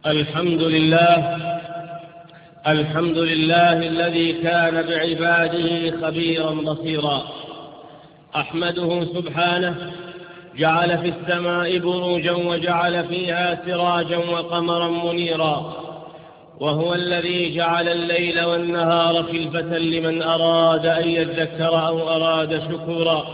الحمد لله الذي كان بعباده خبيرا بصيرا. أحمده سبحانه، جعل في السماء بروجا وجعل فيها سراجا وقمرا منيرا، وهو الذي جعل الليل والنهار خلفة لمن أراد أن يذكر أو أراد شكورا.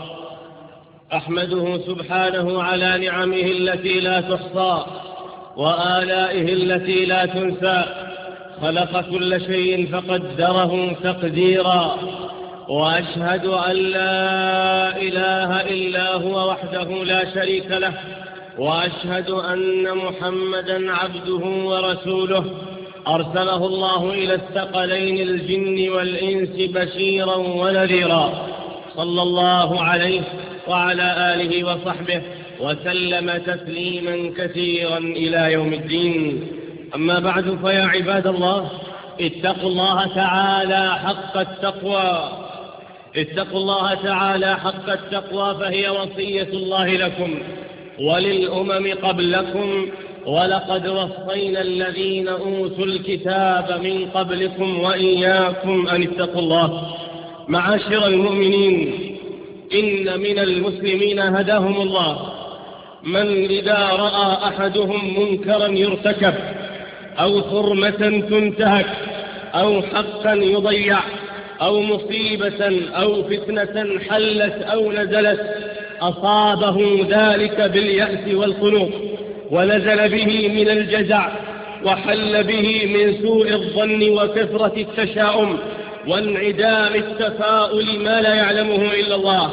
أحمده سبحانه على نعمه التي لا تحصى وآلائه التي لا تنسى. خلق كل شيء فقدره تقديرا، وأشهد أن لا إله إلا هو وحده لا شريك له، وأشهد أن محمدا عبده ورسوله أرسله الله إلى الثقلين الجن والإنس بشيرا ونذيرا، صلى الله عليه وعلى آله وصحبه وسلم تسليما كثيرا إلى يوم الدين. أما بعد، فيا عباد الله، اتقوا الله تعالى حق التقوى. اتقوا الله تعالى حق التقوى، فهي وصية الله لكم وللأمم قبلكم، ولقد وصينا الذين أوتوا الكتاب من قبلكم وإياكم أن اتقوا الله. معاشر المؤمنين، إن من المسلمين هداهم الله من إذا رأى أحدهم منكرا يرتكب أو حرمة تنتهك أو حقا يضيع أو مصيبة أو فتنة حلت أو نزلت، أصابه ذلك باليأس والقنوط، ونزل به من الجزع، وحل به من سوء الظن وكثرة التشاؤم وانعدام التفاؤل ما لا يعلمه إلا الله.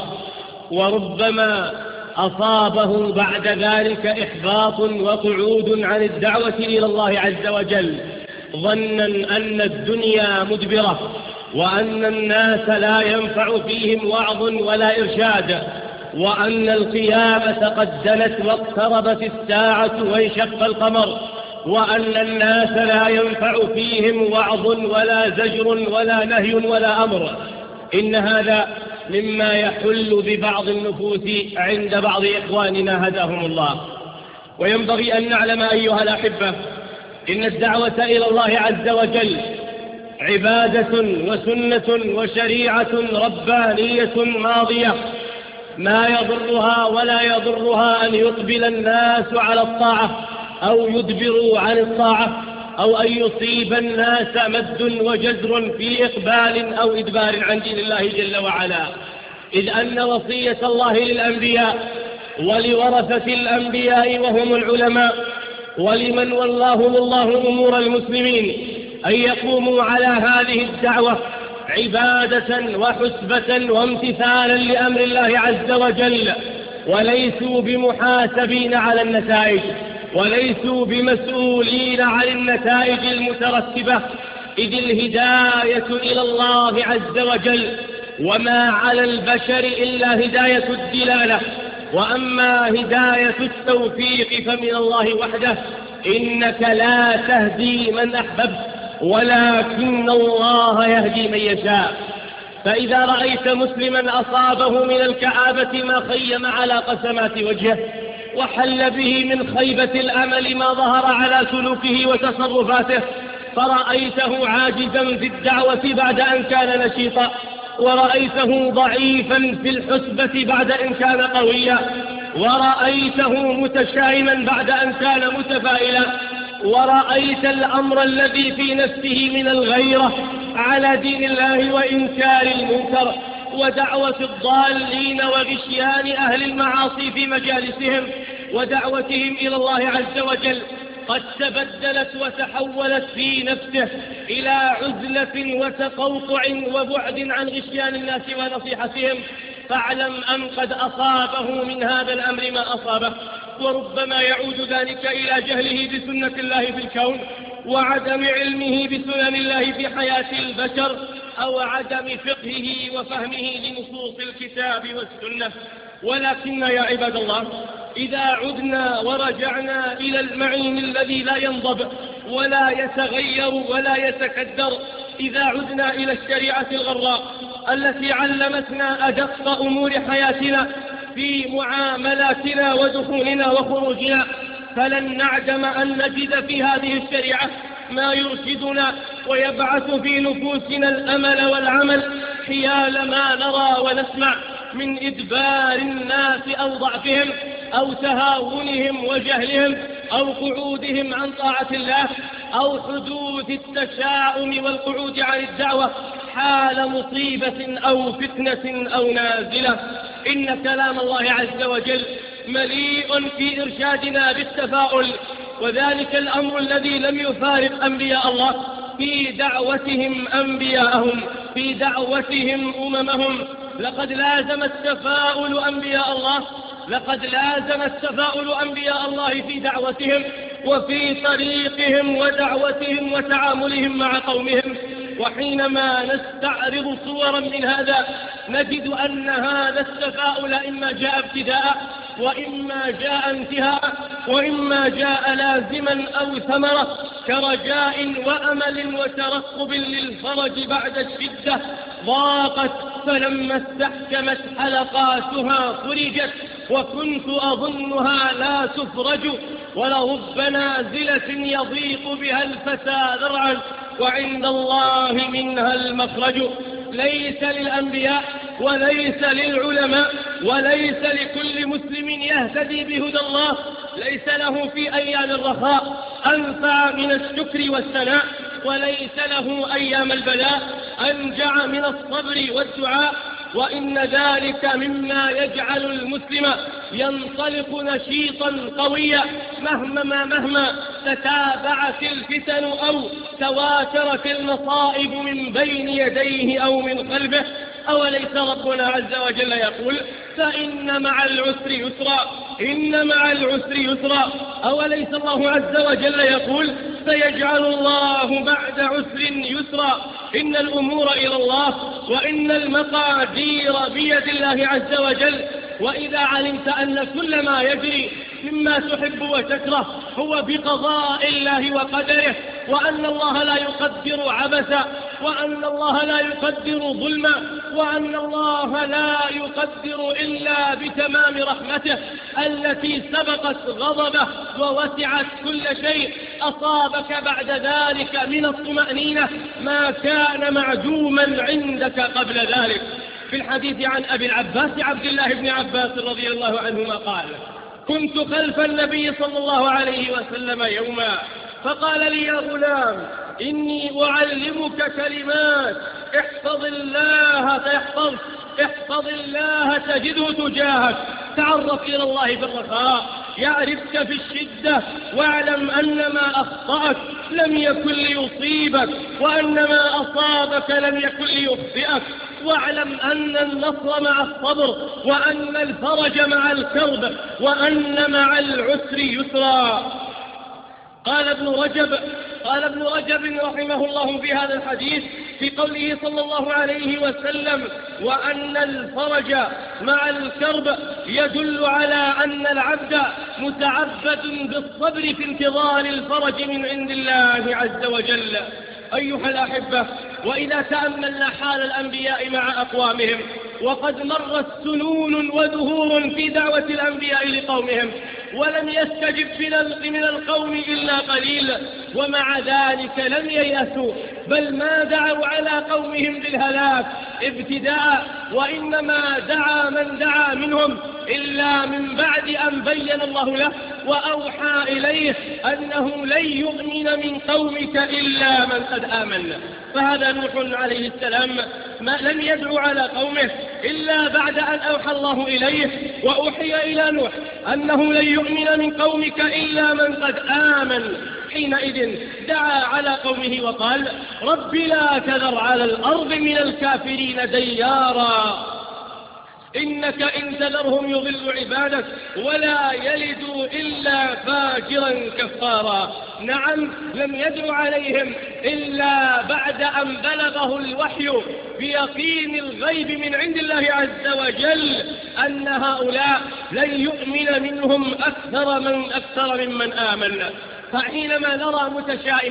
وربما أصابه بعد ذلك إحباط وقعود عن الدعوة إلى الله عز وجل، ظنا أن الدنيا مدبرة، وأن الناس لا ينفع فيهم وعظ ولا إرشاد، وأن القيامة قد دنت واقتربت الساعة وانشق القمر، وأن الناس لا ينفع فيهم وعظ ولا زجر ولا نهي ولا أمر. إن هذا مما يحل ببعض النفوس عند بعض إخواننا هداهم الله. وينبغي أن نعلم أيها الأحبة إن الدعوة إلى الله عز وجل عبادة وسنة وشريعة ربانية ماضية، ما يضرها ولا يضرها أن يقبل الناس على الطاعة أو يدبروا عن الطاعة، أو أن يصيب الناس مد وجزر في إقبال أو إدبار عن دين الله جل وعلا، إذ أن وصية الله للأنبياء ولورثة الأنبياء وهم العلماء ولمن ولاهم الله أمور المسلمين أن يقوموا على هذه الدعوة عبادة وحسبة وامتثالا لأمر الله عز وجل، وليسوا بمحاسبين على النتائج، وليسوا بمسؤولين عن النتائج المترتبة، إذ الهداية إلى الله عز وجل وما على البشر إلا هداية الدلالة، وأما هداية التوفيق فمن الله وحده. إنك لا تهدي من أحببت ولكن الله يهدي من يشاء. فإذا رأيت مسلما أصابه من الكآبة ما خيم على قسمات وجهه، وحل به من خيبة الأمل ما ظهر على سلوكه وتصرفاته، فرأيته عاجزا في الدعوة بعد أن كان نشيطا، ورأيته ضعيفا في الحسبة بعد أن كان قويا، ورأيته متشائما بعد أن كان متفائلا، ورأيت الأمر الذي في نفسه من الغيرة على دين الله وإنكار المنكر ودعوة الضالين وغشيان أهل المعاصي في مجالسهم ودعوتهم إلى الله عز وجل قد تبدلت وتحولت في نفسه إلى عزلة وتقوقع وبعد عن غشيان الناس ونصيحتهم، فاعلم أن قد أصابه من هذا الأمر ما أصابه، وربما يعود ذلك إلى جهله بسنة الله في الكون، وعدم علمه بسنن الله في حياة البشر، أو عدم فقهه وفهمه لنصوص الكتاب والسنة. ولكن يا عباد الله، إذا عدنا ورجعنا إلى المعين الذي لا ينضب ولا يتغير ولا يتكدر، إذا عدنا إلى الشريعة الغراء التي علمتنا أدق أمور حياتنا في معاملاتنا ودخولنا وخروجنا، فلن نعدم أن نجد في هذه الشريعة ما يرشدنا ويبعث في نفوسنا الأمل والعمل حيال ما نرى ونسمع من إدبار الناس أو ضعفهم أو تهاونهم وجهلهم أو قعودهم عن طاعة الله أو حدوث التشاؤم والقعود عن الدعوة حال مصيبة أو فتنة أو نازلة. إن كلام الله عز وجل مليء في إرشادنا بالتفاؤل، وذلك الأمر الذي لم يفارق أنبياء الله في دعوتهم أنبياءهم، في دعوتهم أممهم. لقد لازم التفاؤل أنبياء الله في دعوتهم وفي طريقهم ودعوتهم وتعاملهم مع قومهم. وحينما نستعرض صورا من هذا نجد أن هذا التفاؤل إما جاء ابتداء وإما جاء انتهاء وإما جاء لازما أو ثمرة، كرجاء وأمل وترقب للفرج بعد الشدة. ضاقت فلما استحكمت حلقاتها فرجت، وكنت أظنها لا تفرج، ولرب نازلة يضيق بها الفتى ذرعا وعند الله منها المخرج. ليس للأنبياء وليس للعلماء وليس لكل مسلم يهتدي بهدى الله، ليس له في أيام الرخاء أنفع من الشكر والثناء، وليس له أيام البلاء أنجع من الصبر والدعاء. وإن ذلك مما يجعل المسلم ينطلق نشيطا قويا مهما تتابعت الفتن أو تواترت المصائب من بين يديه أو من قلبه. أوليس ربنا عز وجل يقول فإن مع العسر يسرا، إن مع العسر يسرا؟ أوليس الله عز وجل يقول سيجعل الله بعد عسر يسرا؟ إن الأمور إلى الله وإن المقادير بيد الله عز وجل. وإذا علمت أن كل ما يجري مما تحب وتكره هو بقضاء الله وقدره، وأن الله لا يقدر عبثا، وأن الله لا يقدر ظلما، وأن الله لا يقدر إلا بتمام رحمته التي سبقت غضبه ووسعت كل شيء، أصابك بعد ذلك من الطمأنينة ما كان معدوما عندك قبل ذلك. في الحديث عن أبي العباس عبد الله بن عباس رضي الله عنهما قال: كنت خلف النبي صلى الله عليه وسلم يوما فقال لي: يا غلام إني أعلمك كلمات احفظ الله تجده تجاهك، تعرف إلى الله بالرخاء يعرفك في الشدة، واعلم أن ما أخطأك لم يكن ليصيبك، وأن ما أصابك لم يكن ليخطئك، واعلم أن النصر مع الصبر، وأن الفرج مع الكرب، وأن مع العسر يسرا. قال ابن رجب رحمه الله في هذا الحديث في قوله صلى الله عليه وسلم: وأن الفرج مع الكرب، يدل على أن العبد متعبد بالصبر في انتظار الفرج من عند الله عز وجل. أيها الأحبة، وإذا تأملنا حال الأنبياء مع أقوامهم، وقد مرت سنون ودهور في دعوة الأنبياء لقومهم، ولم يستجب من القوم إلا قليل، ومع ذلك لم ييأسوا، بل ما دعوا على قومهم بالهلاك ابتداء، وإنما دعا من دعا منهم إلا من بعد أن بين الله له وأوحى إليه أنه لن يؤمن من قومك إلا من قد آمن. فهذا نوح عليه السلام لم يدعو على قومه إلا بعد أن أوحى الله إليه وأوحي إلى نوح أنه لن يؤمن من قومك إلا من قد آمن. حينئذ دعا على قومه وقال: رب لا تذر على الأرض من الكافرين ديارا، إنك إن تذرهم يضل عبادك ولا يلدوا إلا فاجرا كفارا. نعم، لم يدع عليهم إلا بعد أن بلغه الوحي بيقين الغيب من عند الله عز وجل أن هؤلاء لن يؤمن منهم أكثر ممن آمن. فحينما نرى متشائما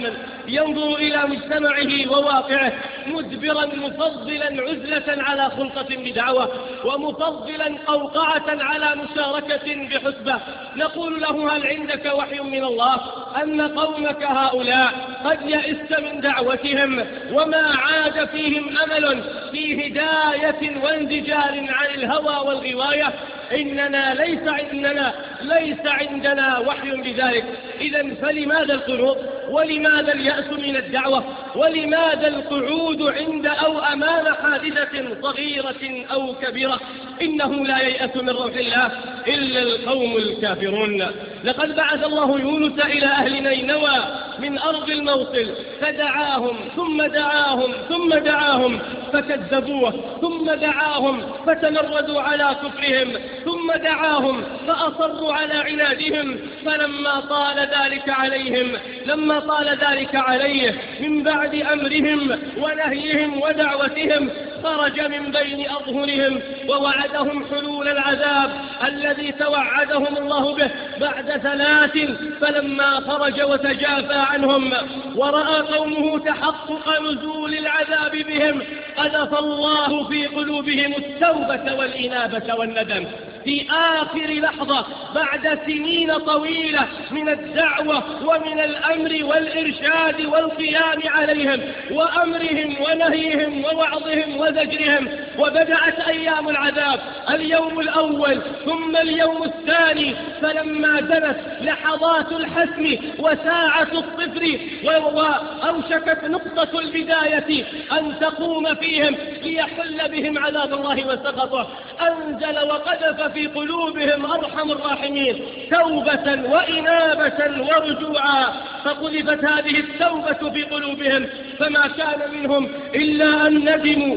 ينظر إلى مجتمعه وواقعه مدبرا مفضلا عزلة على خلطة بدعوة ومفضلا قوقعة على مشاركة بحسبة، نقول له: هل عندك وحي من الله أن قومك هؤلاء قد يئست من دعوتهم وما عاد فيهم أمل في هداية وانزجار عن الهوى والغواية؟ إننا ليس عندنا وحي بذلك. إذن فلماذا القنوط؟ ولماذا اليأس من الدعوة؟ ولماذا القعود عند أو أمام حادثة صغيرة أو كبيرة؟ إنه لا ييأس من روح الله إلا القوم الكافرون. لقد بعث الله يونس إلى أهل نينوى من أرض الموصل فدعاهم ثم دعاهم فكذبوه، ثم دعاهم فتمردوا على كفرهم، ثم دعاهم فأصروا على عنادهم. فلما طال ذلك عليه من بعد أمرهم ونهيهم ودعوتهم خرج من بين أظهرهم ووعدهم حلول العذاب الذي توعدهم الله به بعد 3. فلما خرج وتجافى عنهم ورأى قومه تحقق نزول العذاب بهم قذف الله في قلوبهم التوبة والإنابة والندم في آخر لحظة بعد سنين طويلة من الدعوة ومن الأمر والإرشاد والقيام عليهم وأمرهم ونهيهم ووعظهم وزجرهم. وبدأت أيام العذاب، اليوم الأول ثم اليوم الثاني، فلما دنت لحظات الحسم وساعة الصفر وأوشكت نقطة البداية أن تقوم فيهم ليحل بهم عذاب الله وسخطه، أنزل وقذف في قلوبهم أرحم الراحمين توبة وإنابة ورجوعا. فقذفت هذه التوبة في قلوبهم فما كان منهم إلا أن ندموا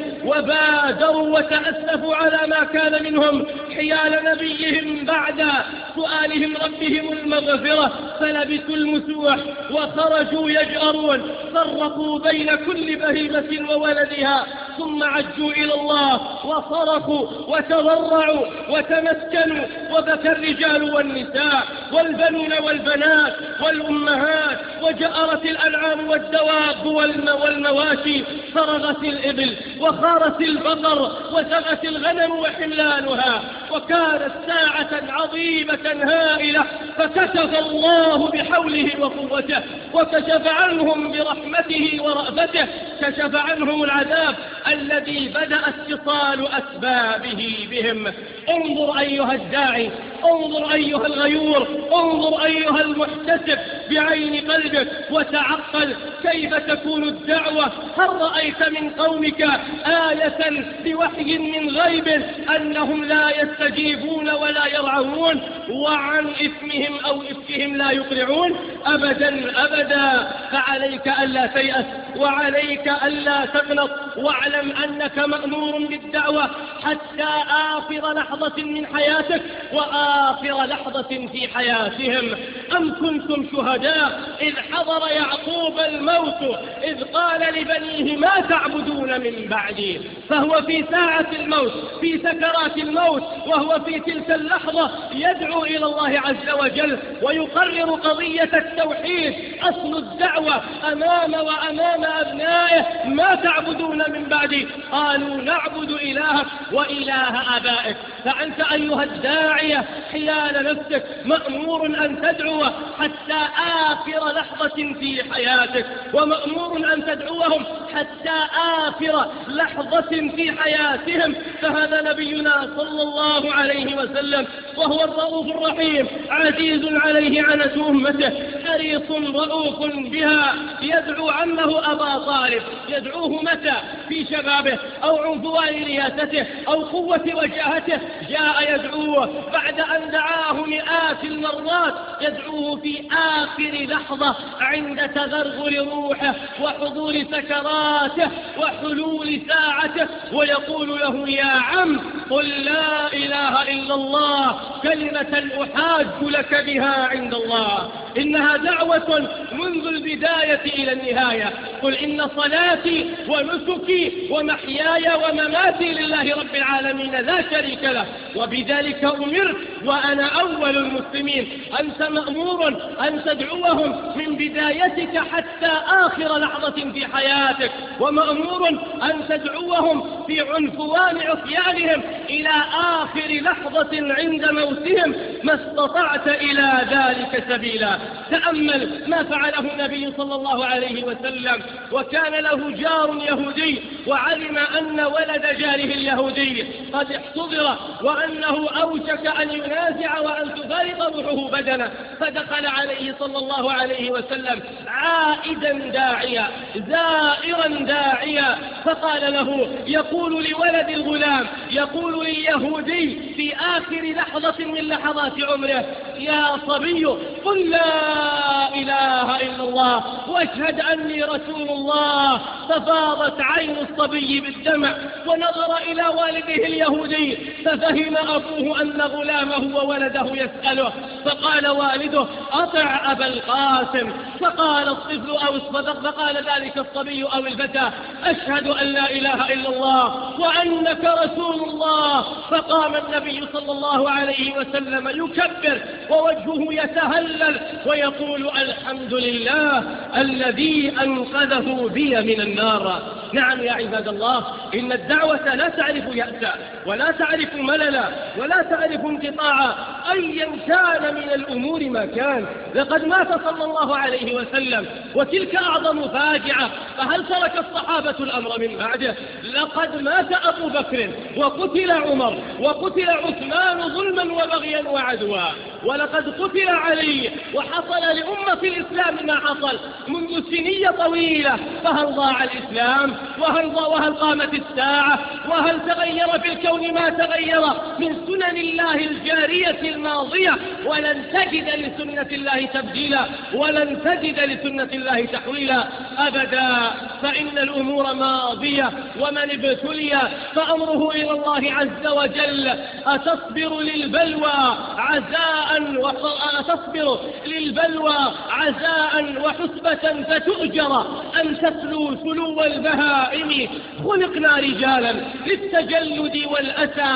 وبادروا وتأسفوا على ما كان منهم حيال نبيهم بعد سؤالهم ربهم المغفرة، فلبثوا المسوح وخرجوا يجأرون، فرقوا بين كل بهيمة وولدها، ثم عجوا إلى الله وصرخوا وتضرعوا وتمسكنوا، وبكى الرجال والنساء والبنون والبنات والأمهات، وجأرت الأنعام والدواب والمواشي، فرغت الإبل وخارت البقر وسغت الغنم وحملانها، وكانت ساعة عظيمة هائلة، فكشف الله بحوله وقوته وكشف عنهم برحمته ورأفته، كشف عنهم العذاب الذي بدأ اتصال أسبابه بهم. انظر أيها الداعي، انظر أيها الغيور، انظر أيها المحتسب بعين قلبك وتعقل كيف تكون الدعوة. هل رأيت من قومك آية بوحي من غيب أنهم لا يستجيبون ولا يرعون وعن إثمهم أو إفكهم لا يقرعون؟ أبدا أبدا. فعليك ألا تيأس وعليك ألا تقنط، واعلم أنك مأمور بالدعوة حتى آخر لحظة من حياتك وآخر لحظة في حياتهم. أم كنتم شهداء إذ حضر يعقوب الموت إذ قال لبنيه ما تعبدون من بعدي؟ فهو في ساعة الموت، في سكرات الموت، وهو في تلك اللحظة يدعو إلى الله عز وجل ويقرر قضية التوحيد، أصل الدعوة أمام أبنائه. ما تعبدون من بعدي؟ قالوا نعبد إلهك وإله آبائك. فأنت أيها الداعية حيال نفسك مأمور أن تدعو حتى آخر لحظة في حياتك، ومأمور أن تدعوهم حتى آخر لحظة في حياتهم. فهذا نبينا صلى الله عليه وسلم وهو الرؤوف الرحيم، عزيز عليه عنة أمته، حريص رؤوف بها، يدعو عمه أبا طالب، يدعوه متى؟ في شبابه أو عنفوان رياسته أو قوة وجاهته، جاء يدعوه بعد أن دعاه مئات المرات، يدعوه في آخر لحظة عند تغرغر روحه وحضور سكراته وحلول ساعته، ويقول له يا عم قل لا إله إلا الله كلمة أحاج لك بها عند الله. إنها دعوة منذ البداية إلى النهاية. قل إن صلاتي ونسكي ومحياي ومماتي لله رب العالمين لا شريك له وبذلك أمرت وأنا أول المسلمين. أنت مأمور أن تدعوهم من بدايتك حتى آخر لحظة في حياتك، ومأمور أن تدعوهم في عنفوان عصيانهم إلى آخر لحظة عند موتهم ما استطعت إلى ذلك سبيلا. تأمل ما فعله النبي صلى الله عليه وسلم، وكان له جار يهودي وعلم أن ولد جاره اليهودي قد احتضر وأنه أوشك أن ينازع وأن تفارق روحه بدنه، فدخل عليه صلى الله عليه وسلم عائدا داعيا زائرا داعيا، فقال له يقول لولد الغلام، يقول لليهودي في آخر لحظة من لحظات عمره: يا صبي قل لا إله إلا الله واشهد أني رسول الله. ففاضت عين الصبي بالدمع ونظر إلى والده اليهودي، ففهم أبوه أن غلامه وولده يسأله، فقال والده: أطع أبا القاسم. فقال الطفل أو الصدق، فقال ذلك الصبي أو الفتى: أشهد أن لا إله إلا الله وأنك رسول الله. فقام النبي صلى الله عليه وسلم يكبر ووجهه يتهلل ويقول: الحمد لله الذي أنقذه بي من النار. نعم يا عباد الله، إن الدعوة لا تعرف يأسا ولا تعرف مللا ولا تعرف انقطاعا أيا كان من الأمور ما كان. لقد مات صلى الله عليه وسلم وتلك أعظم فاجعة، فهل ترك الصحابة الأمر من بعده؟ لقد مات أبو بكر وقتل عمر وقتل عثمان ظلما وبغيا وعدوا، ولقد قتل علي، وحصل لأمة الإسلام ما حصل منذ سنية طويلة. فهل ضاع الإسلام؟ وهل قامت الساعة؟ وهل تغير في الكون ما تغير من سنن الله الجارية الماضية؟ ولن تجد لسنة الله تبديلا ولن تجد لسنة الله تحويلا أبدا، فإن الأمور ماضية، ومن ابتلي فأمره إلى الله عز وجل. أتصبر للبلوى عزاء وحسبة فتؤجر أن تسلو سلو البهائم. خلقنا رجالا للتجلد والأسى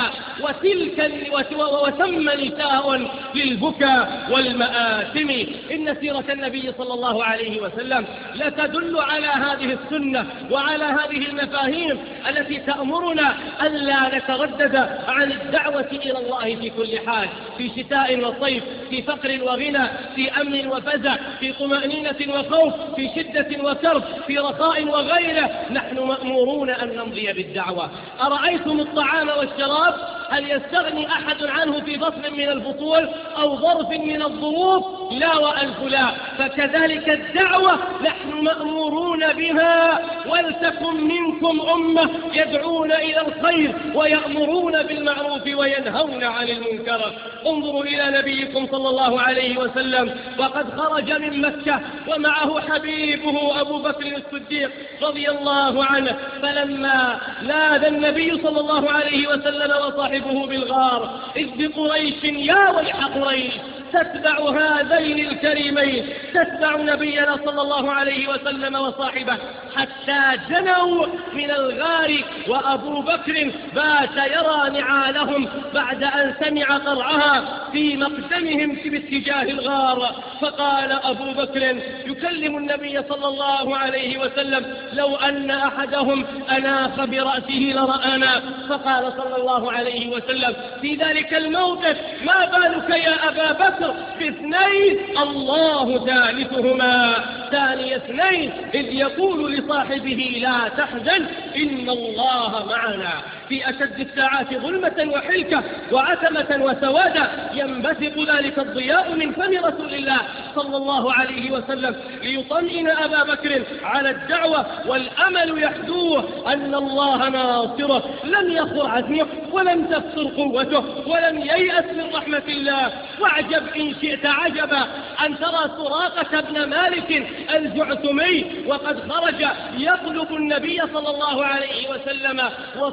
وثم نساء للبكاء والمآثم. إن سيرة النبي صلى الله عليه وسلم لتدل على هذه السنة وعلى هذه المفاهيم التي تأمرنا ألا نتردد عن الدعوة إلى الله في كل حال، في شتاء وصيف، في فقر وغنى، في أمن وفزع، في طمأنينة وخوف، في شدة وكرب، في رخاء وغيره. نحن مأمورون أن نمضي بالدعوة. أرأيتم الطعام والشراب هل يستغني أحد عنه في فصل من الفصول أو ظرف من الظروف؟ لا وألف لا. فكذلك الدعوة نحن مأمورون بها. ولتكن منكم أمة يدعون إلى الخير ويأمرون بالمعروف وينهون عن المنكر. انظروا إلى نبيكم صلى الله عليه وسلم وقد خرج من مكة ومعه حبيبه أبو بكر الصديق رضي الله عنه، فلما لاذ النبي صلى الله عليه وسلم وصاحبه بالغار: إذ بقريش يا ويح قريش تتبع هذين الكريمين، تتبع نبينا صلى الله عليه وسلم وصاحبه حتى جنوا من الغار، وأبو بكر بات يرى نعالهم بعد أن سمع قرعها في مقدمهم باتجاه الغار. فقال أبو بكر يكلم النبي صلى الله عليه وسلم: لو أن أحدهم أناخ برأسه لرآنا. فقال صلى الله عليه وسلم في ذلك الموقف: ما بالك يا أبا بكر باثنين الله ثالثهما. ثاني اثنين إذ يقول لصاحبه: لا تحزن إن الله معنا. في أشد الساعات ظلمة وحلكة وعتمة وسوادة ينبثق ذلك الضياء من فم رسول الله صلى الله عليه وسلم ليطمئن أبا بكر على الدعوة، والأمل يحدوه أن الله ناصره. لم يخر عزمه ولم تفتر قوته ولم ييأس من رحمة الله. واعجب إن شئت عجبا أن ترى سراقة بن مالك الجعثمي وقد خرج يطلب النبي صلى الله عليه وسلم وصاحبه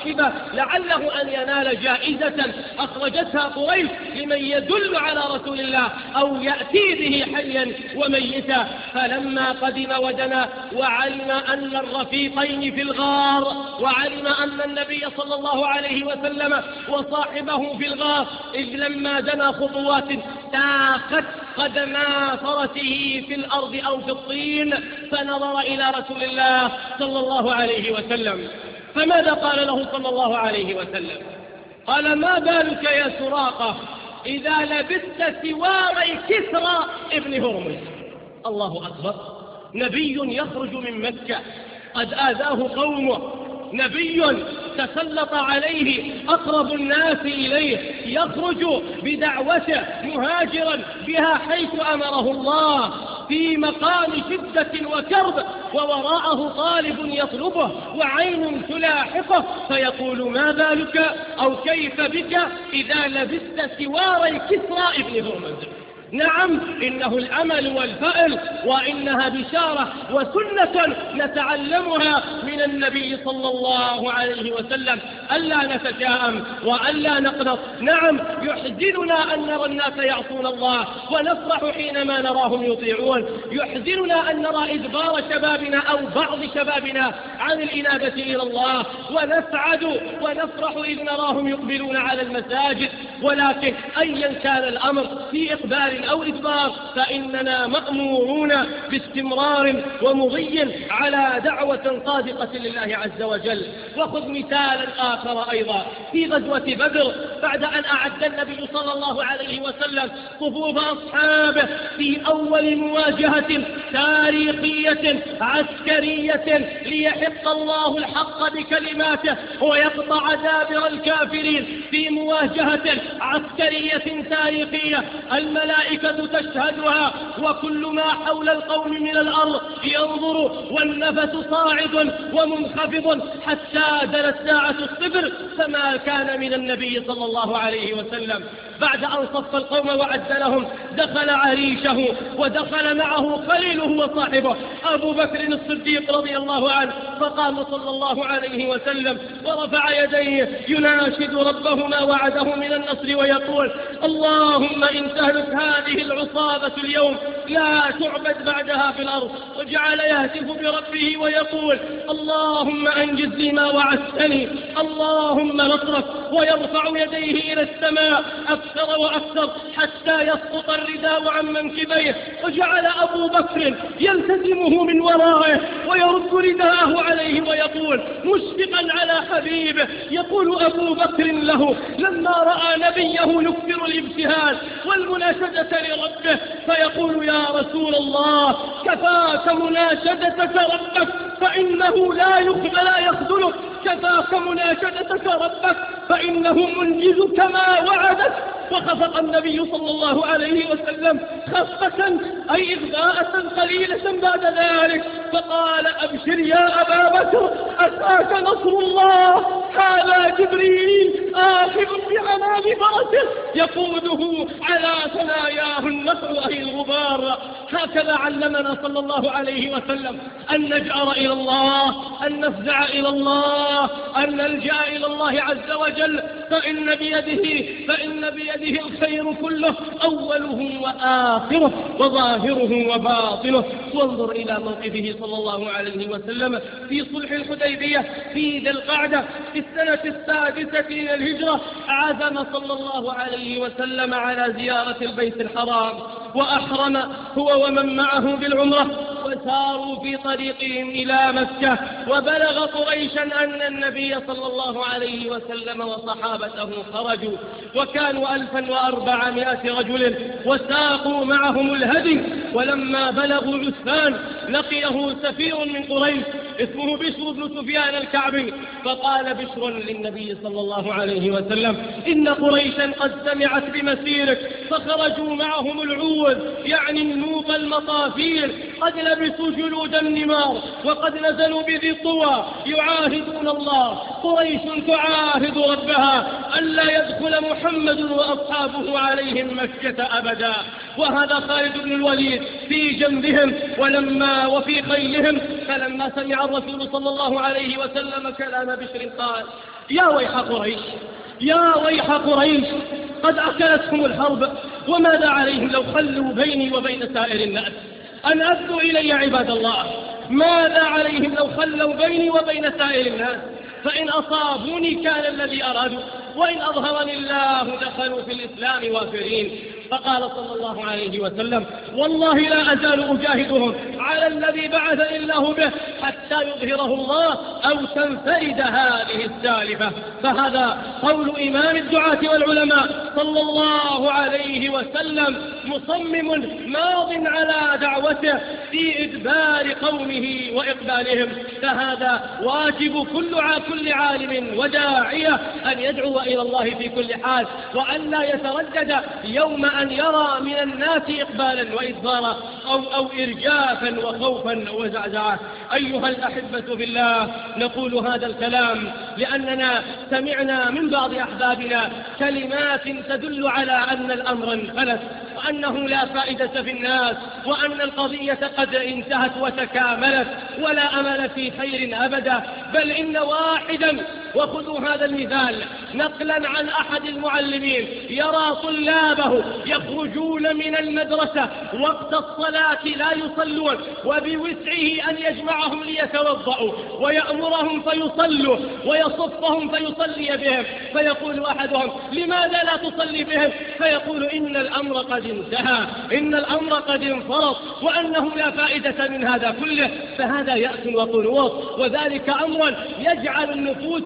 راكبة لعله أن ينال جائزة أخرجتها قريش لمن يدل على رسول الله أو يأتي به حيا وميتا. فلما قدم ودنا وعلم أن الرفيقين في الغار، وعلم أن النبي صلى الله عليه وسلم وصاحبه في الغار، إذ لما دنا خطوات تاخت قدما فرسه في الأرض أو في الطين، فنظر إلى رسول الله صلى الله عليه وسلم. فماذا قال له صلى الله عليه وسلم؟ قال: ما بالك يا سراقة إذا لبست سواري كسرى ابن هرمز. الله أكبر! نبي يخرج من مكة قد آذاه قومه، نبي تسلط عليه أقرب الناس إليه، يخرج بدعوته مهاجرا بها حيث أمره الله في مقام شدة وكرب، ووراءه طالب يطلبه وعين تلاحقه، فيقول: ما بالك أو كيف بك إذا لبست سواري كسرى ابن هرمز. نعم، إنه الأمل والفأل، وإنها بشارة وسنة نتعلمها من النبي صلى الله عليه وسلم، ألا نتشاءم وألا نقنط. نعم، يحزننا أن نرى الناس يعصون الله ونفرح حينما نراهم يطيعون، يحزننا أن نرى إدبار شبابنا أو بعض شبابنا عن الإنابة إلى الله، ونسعد ونفرح إذ نراهم يقبلون على المساجد. ولكن أيا كان الأمر في إقبال أو إدبار، فإننا مأمورون باستمرار ومضي على دعوة صادقة لله عز وجل. وخذ مثالا آخر أيضا في غزوة بدر، بعد أن أعد النبي صلى الله عليه وسلم صفوف أصحابه في أول مواجهة تاريخية عسكرية ليحق الله الحق بكلماته ويقطع دابر الكافرين، في مواجهة عسكرية تاريخية الملائكة تشهدها وكل ما حول القوم من الأرض ينظر، والنفس صاعد ومنخفض حتى دلت ساعة الصفر، فما كان من النبي صلى الله عليه وسلم بعد أن صف القوم وعد لهم دخل عريشه ودخل معه خليله وصاحبه أبو بكر الصديق رضي الله عنه، فقام صلى الله عليه وسلم ورفع يديه يناشد ربه ما وعده من النصر ويقول: اللهم إن تهلك هذه العصابة اليوم لا تعبد بعدها في الأرض. وجعل يهتف بربه ويقول: اللهم أنجز لي ما وعدتني، اللهم نصرك، ويرفع يديه إلى السماء أكثر وأكثر حتى يسقط الرداء عن منكبيه. وجعل أبو بكر يلتزمه من ورائه ويرد رداءه عليه ويقول مشفقا على حبيبه، يقول أبو بكر له لما رأى نبيه يكثر الابتهال والمناشدة لربه، فيقول: يا رسول الله كفاك مناشدتك ربك فإنه لا يخذلك، كفاك مناشدتك ربك فإنه منجزك ما وعدك. وخفق النبي صلى الله عليه وسلم خفة أي إغباءة قليلة بعد ذلك، فقال: أبشر يا أبا بكر أتاك نصر الله، هذا جبريل آخذ بعنان فرسه يقوده على ثناياه النصر أي الغبار. هكذا علمنا صلى الله عليه وسلم أن نجأر إلى الله، أن نفزع إلى الله، أن نلجأ إلى الله عز وجل، فإن بيده الخير كله أوله وآخره وظاهره وباطنه. وانظر إلى موقفه صلى الله عليه وسلم في صلح الحديبية في ذي القعدة في السنة السادسة من الهجرة، عزم صلى الله عليه وسلم على زيارة البيت الحرام، وأحرم هو ومن معه بالعمرة، وساروا في طريقهم إلى مكة. وبلغ قريشا أن النبي صلى الله عليه وسلم وصحابته خرجوا، وكانوا 1400 رجل، وساقوا معهم الهدي. ولما بلغوا عسفان لقيه سفير من قريش اسمه بشر بن سفيان الكعبي، فقال بشر للنبي صلى الله عليه وسلم: إن قريشا قد سمعت بمسيرك فخرجوا معهم العود، يعني النوب المطافيل، قد لبسوا جلود النمار وقد نزلوا بذي طوى يعاهدون الله. قريش تعاهد ربها ألا يدخل محمد وأصحابه عليهم مكة أبدا. وهذا خالد بن الوليد في جنبهم وفي خيلهم فلما سمع الرسول صلى الله عليه وسلم كلام بشر قال: يا ويح قريش، يا ويح قريش، قد أكلتهم الحرب، وماذا عليهم لو خلوا بيني وبين سائر الناس؟ أن أدوا إلي عباد الله، ماذا عليهم لو خلوا بيني وبين سائر الناس؟ فإن أصابوني كان الذي أرادوا، وإن أظهرني الله دخلوا في الإسلام وافرين. فقال صلى الله عليه وسلم: والله لا أزال أجاهدهم على الذي بعث الله به حتى يظهره الله أو تنفرد هذه السالفة. فهذا قول إمام الدعاة والعلماء صلى الله عليه وسلم، مصمم ماض على دعوته في إدبار قومه وإقبالهم. فهذا واجب كل عالم وداعية أن يدعو إلى الله في كل حال، وأن لا يتردد يوم أن يرى من الناس إقبالا وإدبارا أو إرجافا وخوفا وزعزعة. أيها الأحبة بالله، نقول هذا الكلام لأننا سمعنا من بعض أحبابنا كلمات تدل على أن الأمر انفلت، وأنه لا فائدة في الناس، وأن القضية قد انتهت وتكاملت، ولا أمل في خير أبدا. بل إن واحدا، وخذوا هذا المثال نقلا عن أحد المعلمين، يرى طلابه يخرجون من المدرسة وقت الصلاة لا يصلون، وبوسعه أن يجمعهم ليتوضأوا ويأمرهم فيصلوا ويصفهم فيصلي بهم، فيقول أحدهم: لماذا لا تصلي بهم؟ فيقول: إن الأمر قد انتهى، إن الأمر قد انفرط، وأنه لا فائدة من هذا كله. فهذا يأس وقنوط، وذلك أمر يجعل النفوس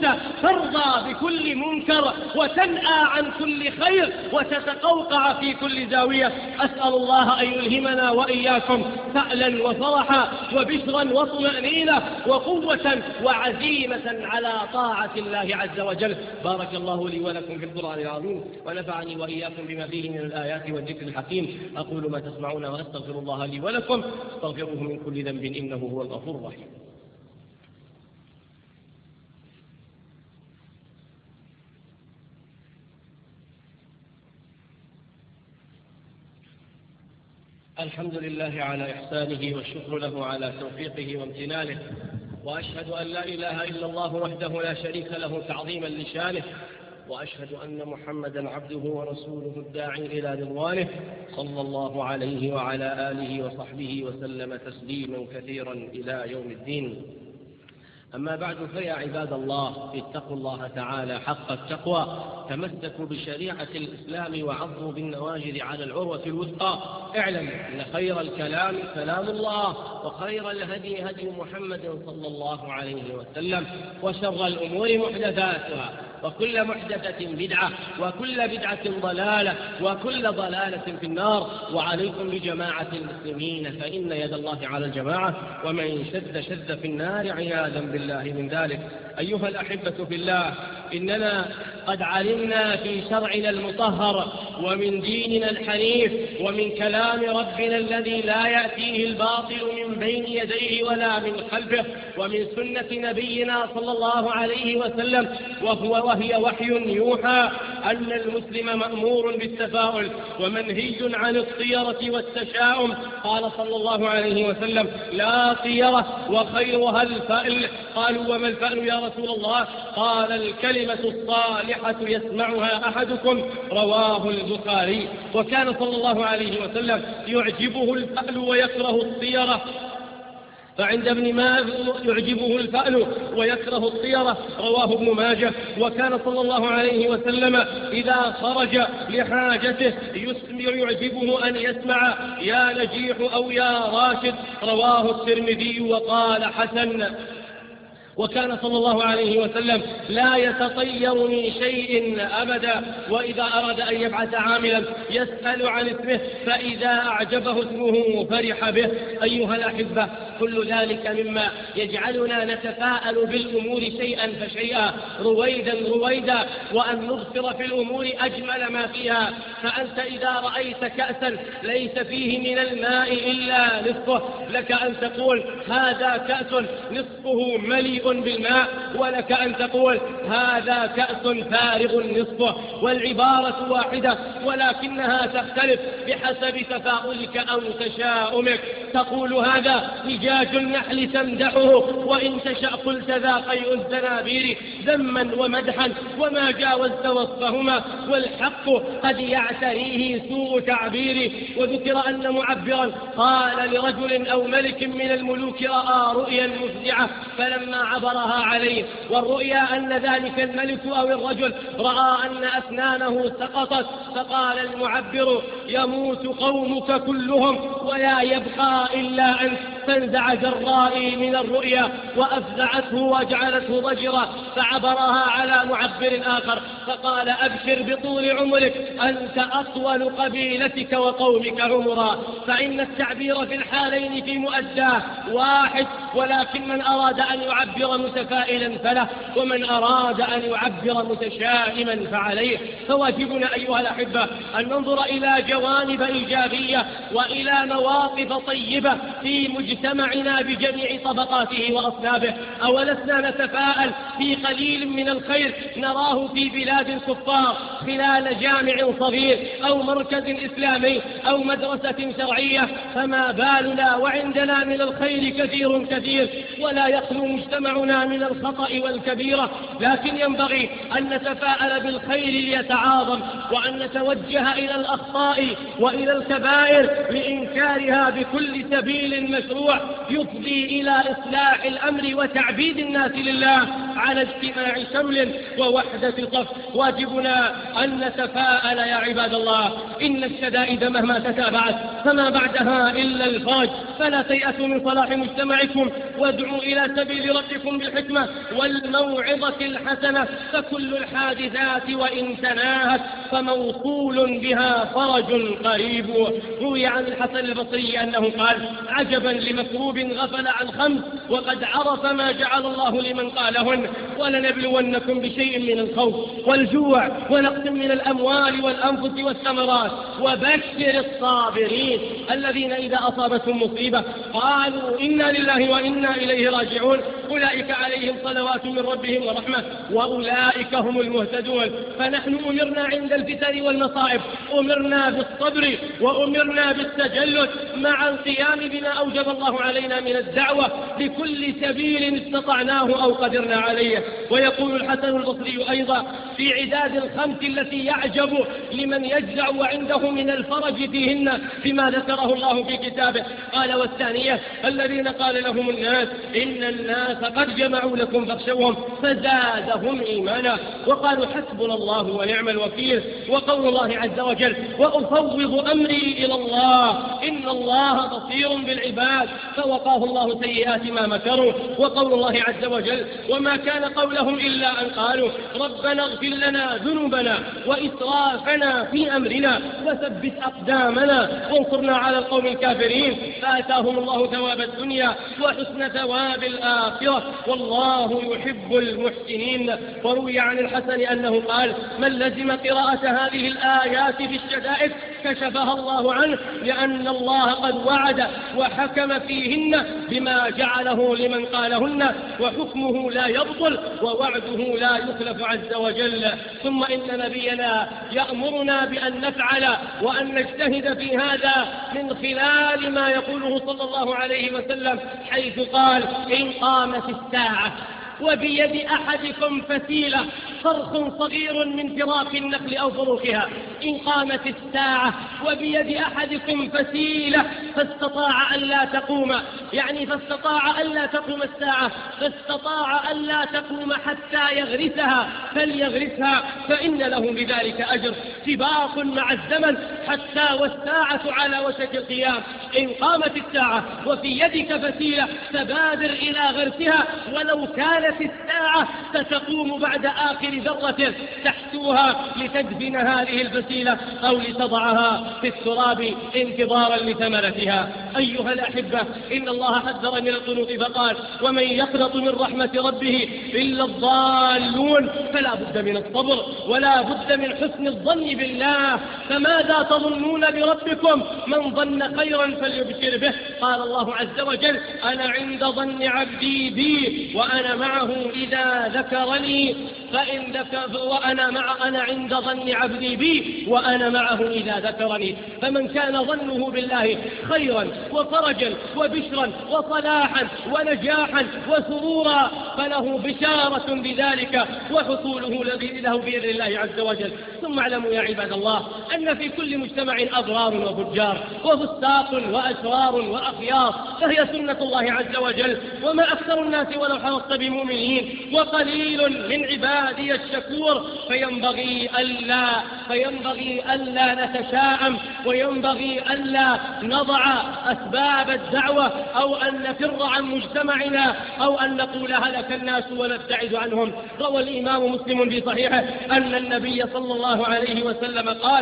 ترضى بكل منكر وتنأى عن كل خير وتتقوقع في كل زاوية. أسأل الله أن يلهمنا وإياكم فألا وفرحا وبشرا وطمأنينة وقوة وعزيمة على طاعة الله عز وجل. بارك الله لي ولكم في القرآن العظيم، ونفعني وإياكم بما فيه من الآيات والذكر الحكيم. أقول ما تسمعون وأستغفر الله لي ولكم، استغفروه من كل ذنب إنه هو الغفور الرحيم. الحمد لله على إحسانه، والشكر له على توفيقه وامتنانه، وأشهد أن لا إله إلا الله وحده لا شريك له تعظيما لشانه، وأشهد أن محمدا عبده ورسوله الداعي إلى رضوانه، صلى الله عليه وعلى آله وصحبه وسلم تسليما كثيرا إلى يوم الدين. أما بعد، فيا عباد الله، اتقوا الله تعالى حق التقوى، تمسكوا بشريعة الإسلام وعضوا بالنواجذ على العروة الوثقى. اعلم أن خير الكلام كلام الله، وخير الهدي هدي محمد صلى الله عليه وسلم، وشر الأمور محدثاتها، وكل محدثة بدعة، وكل بدعة ضلالة، وكل ضلالة في النار. وعليكم بجماعة المسلمين، فإن يد الله على الجماعة، ومن شد في النار عياذا بالله من ذلك. أيها الأحبة في الله، إننا قد علمنا في شرعنا المطهر ومن ديننا الحنيف ومن كلام ربنا الذي لا يأتيه الباطل من بين يديه ولا من خلفه، ومن سنة نبينا صلى الله عليه وسلم وهي وحي يوحى، أن المسلم مأمور بالتفاؤل ومنهي عن الطيرة والتشاؤم. قال صلى الله عليه وسلم: لا طيرة وخيرها الفأل. قالوا: وما الفأل يا رسول الله؟ قال: الكلمة الصالحة يسمعها أحدكم. رواه البخاري. وكان صلى الله عليه وسلم يعجبه الفأل ويكره الطيرة، فعند ابن ماجه يعجبه الفأل ويكره الطيرة. رواه ابن ماجه. وكان صلى الله عليه وسلم إذا خرج لحاجته يعجبه أن يسمع يا نجيح أو يا راشد. رواه الترمذي وقال حسن. وكان صلى الله عليه وسلم لا يتطير من شيء أبدا، وإذا أراد أن يبعث عاملا يسأل عن اسمه، فإذا أعجبه اسمه فرح به. أيها الأحبة، كل ذلك مما يجعلنا نتفاءل بالأمور شيئا فشيئا، رويدا، وأن نبصر في الأمور أجمل ما فيها. فأنت إذا رأيت كأسا ليس فيه من الماء إلا نصفه، لك أن تقول: هذا كأس نصفه مليء بالماء، ولك أن تقول: هذا كأس فارغ نصفه. والعبارة واحدة، ولكنها تختلف بحسب تفاؤلك أو تشاؤمك. تقول هذا فجاج النحل تمدحه، وإن تشأ قلت ذا قيء الزنابير ذما ومدحا وما جاوزت وصفهما، والحق قد يعتريه سوء تعبير. وذكر أن معبرا قال لرجل أو ملك من الملوك رأى رؤيا مفزعة فلما عبرها عليه، والرؤيا أن ذلك الملك أو الرجل رأى أن أسنانه سقطت، فقال المعبر يموت قومك كلهم ولا يبقى إلا أنت، فانزعج الرائي من الرؤيا وأفزعته وجعلته ضجرا، فعبرها على معبر آخر فقال أبشر بطول عمرك أنت أطول قبيلتك وقومك عمرا. فإن التعبير في الحالين في مؤداه واحد، ولكن من أراد أن يعبر متفائلا فله، ومن أراد أن يعبر متشائما فعليه. فواجبنا أيها الأحبة أن ننظر إلى جوانب إيجابية وإلى مواقف طيبة في مجتمعنا بجميع طبقاته وأصنافه. أولسنا نتفاءل في قليل من الخير نراه في بلاد الكفار خلال جامع صغير أو مركز إسلامي أو مدرسة شرعية، فما بالنا وعندنا من الخير كثير كثير، ولا يخلو مجتمعنا من الخطأ والكبيرة. لكن ينبغي أن نتفاءل بالخير ليتعاظم، وأن نتوجه إلى الأخطاء وإلى الكبائر لإنكارها بكل سبيل مشروع يفضي إلى إصلاح الأمر وتعبيد الناس لله على اجتماع شمل ووحدة صف. واجبنا أن نتفاءل يا عباد الله، إن الشدائد مهما تتابعت فما بعدها إلا الفرج، فلا تيأسوا من صلاح مجتمعكم، وادعوا إلى سبيل ربكم بالحكمة والموعظة الحسنة، فكل الحادثات وإن تناهت فموصول بها فرج قريب. روي عن الحسن البصري أنه قال عجبا لمكروب غفل عن خمس وقد عرف ما جعل الله لمن قالهن، ولنبلونكم بشيء من الخوف والجوع ونقص من الأموال والأنفس والثمرات وبشر الصابرين الذين إذا أصابتهم مصيبة قالوا إنا لله وإنا إليه راجعون، أولئك عليهم صلوات من ربهم ورحمة وأولئك هم المهتدون. فنحن أمرنا عند الفتن والمصائب، أمرنا بالصبر وأمرنا بالتجلد مع القيام بما أوجب الله علينا من الدعوة بكل سبيل استطعناه أو قدرنا عليه. ويقول الحسن البصري أيضا في عداد الخمس التي يعجب لمن يجزع وعنده من الفرج فيهن بما ذكره الله في كتابه، قال والثانية الذين قال لهم الناس إن الناس قد جمعوا لكم فاخشوهم فزادهم إيمانا وقالوا حسبنا الله ونعم الوكيل. وقول الله عز وجل وأفوض أمري إلى الله إن الله بصير بالعباد، فوقاه الله سيئات ما مكروا. وقول الله عز وجل وما كان قولهم إلا أن قالوا ربنا اغفر لنا ذنوبنا وإسرافنا في أمرنا وثبت أقدامنا وانصرنا على القوم الكافرين، فآتاهم الله ثواب الدنيا وحسن ثواب الآخرة والله يحب المحسنين. وروي عن الحسن أنه قال من لزم قراءة هذه الآيات بالشدائد كشفها الله عنه، لأن الله قد وعد وحكم فيهن بما جعله لمن قالهن، وحكمه لا يبطل ووعده لا يخلف عز وجل. ثم إن نبينا يأمرنا بأن نفعل وأن نجتهد في هذا من خلال ما يقوله صلى الله عليه وسلم، حيث قال إن قامت الساعة وبيد أحدكم فتيلة فرخ صغير من فراق النخل أو فروخها، إن قامت الساعة وبيد أحدكم فتيلة فاستطاع أن لا تقوم، يعني فاستطاع أن لا تقوم الساعة، فاستطاع أن لا تقوم حتى يغرسها فليغرسها فإن له بذلك أجر، سباق مع الزمن حتى والساعة على وشك القيام. إن قامت الساعة وفي يدك فتيلة فبادر إلى غرسها، ولو كانت الساعة ستقوم بعد آخر ذرة تحتوها لتدفن هذه الفتيلة أو لتضعها في التراب انتظارا لثمرتها. أيها الأحبة إن الله حذر من القنوط فقال ومن يقنط من رحمة ربه إلا الضالون، فلا بد من الصبر ولا بد من حسن الظن بالله. فماذا تظنون بربكم؟ من ظن خيرا فليبشر به. قال الله عز وجل أنا عند ظن عبدي بي وأنا معه إذا ذكرني، فإن أنا عند ظن عبدي بي وأنا معه إذا ذكرني. فمن كان ظنه بالله خيرا وفرجا وبشرا وصلاحا ونجاحا وسرورا فله بشارة بذلك وحصوله له بإذن الله عز وجل. ثم اعلموا يا عباد الله أن في كل مجتمع أضرار وفجار وفساق وأشرار وأخيار، فهي سنة الله عز وجل. وما أكثر الناس ولو حرصت بمؤمنين وقليل من عبادي الشكور. فينبغي ألا نتشاءم، وينبغي ألا نضع أسباب الدعوة أو أن نفر عن مجتمعنا أو أن نقول هلك الناس ونبتعد عنهم. روى الإمام مسلم في صحيحه أن النبي صلى الله عليه وسلم قال: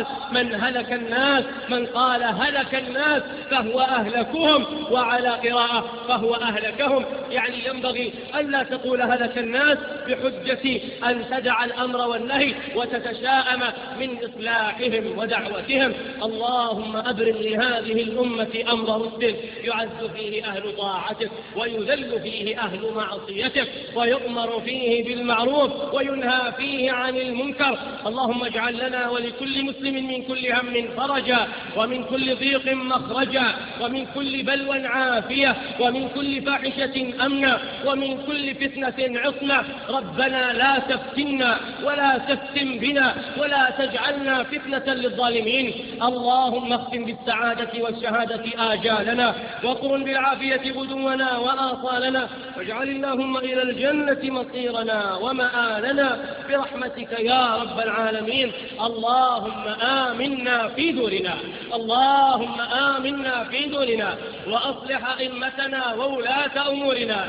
من قال هلك الناس فهو أهلكهم، وعلى قراءة فهو أهلكهم. يعني ينبغي ألا تقول هلك الناس بحجة أن تدع الأمر والنهي وتتشاءم من إصلاحهم ودعوتهم. اللهم أبرم لهذه الأمة أمر رشد يعز فيه أهل طاعتك ويذل فيه أهل معصيتك، ويؤمر فيه بالمعروف وينهى فيه عن المنكر. اللهم اجعل لنا ولكل مسلم من كل هم فرجا، ومن كل ضيق مخرجا، ومن كل بلوى عافية، ومن كل فاحشة أمنا، ومن كل فتنة عصمة. ربنا لا تفتنا ولا تفتن بنا ولا تجعلنا فتنة للظالمين. اللهم اختم بالسعادة والشهادة آجالنا، وقرن بالعافية غدونا وآصالنا، واجعل اللهم إلى الجنة مصيرنا ومآلنا برحمتك يا رب العالمين. اللهم آمنا في دورنا، اللهم آمنا في دورنا، وأصلح أئمتنا وولاة أمورنا.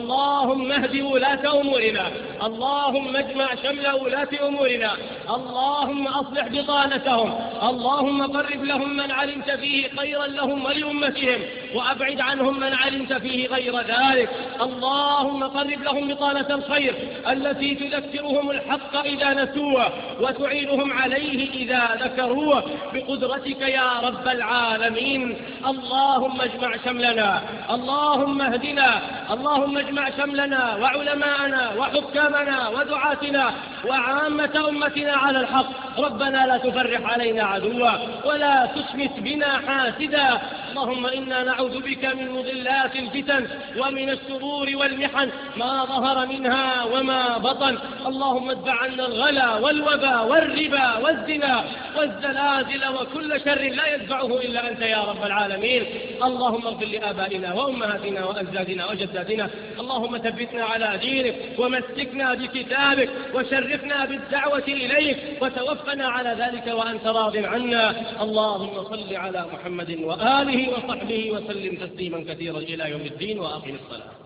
اللهم اهد ولاة أمورنا، اللهم اجمع شمل ولاة أمورنا، اللهم أصلح بطانتهم، اللهم قرب لهم من علمت فيه خيرا لهم ولأمتهم، وأبعد عنهم من علمت فيه غير ذلك. اللهم قرب لهم بطانة الخير التي تذكرهم الحق إذا نسوه وتعينهم عليه إذا ذكروه بقدرتك يا رب العالمين. اللهم اجمع شملنا، اللهم اهدنا، اللهم اجمع شملنا وعلماءنا وحكامنا ودعاتنا وعامة أمتنا على الحق. ربنا لا تفرح علينا عدوا ولا تشمت بنا حاسدا. اللهم إنا نعوذ بك من مضلات الفتن ومن الشرور والمحن ما ظهر منها وما بطن. اللهم ادفع عنا الغلا والوبا والربا والزنا والزلازل وكل شر لا يدفعه إلا أنت يا رب العالمين. اللهم اغفر لآبائنا وأمهاتنا وأجدادنا وجداتنا. اللهم ثبتنا على دينك ومسكنا بكتابك وشرفنا بالدعوة إليك وتوفنا على ذلك وأنت راض عنا. اللهم صل على محمد وآله وصحبه وسلم تسليما كثيرا إلى يوم الدين. وأقم الصلاة.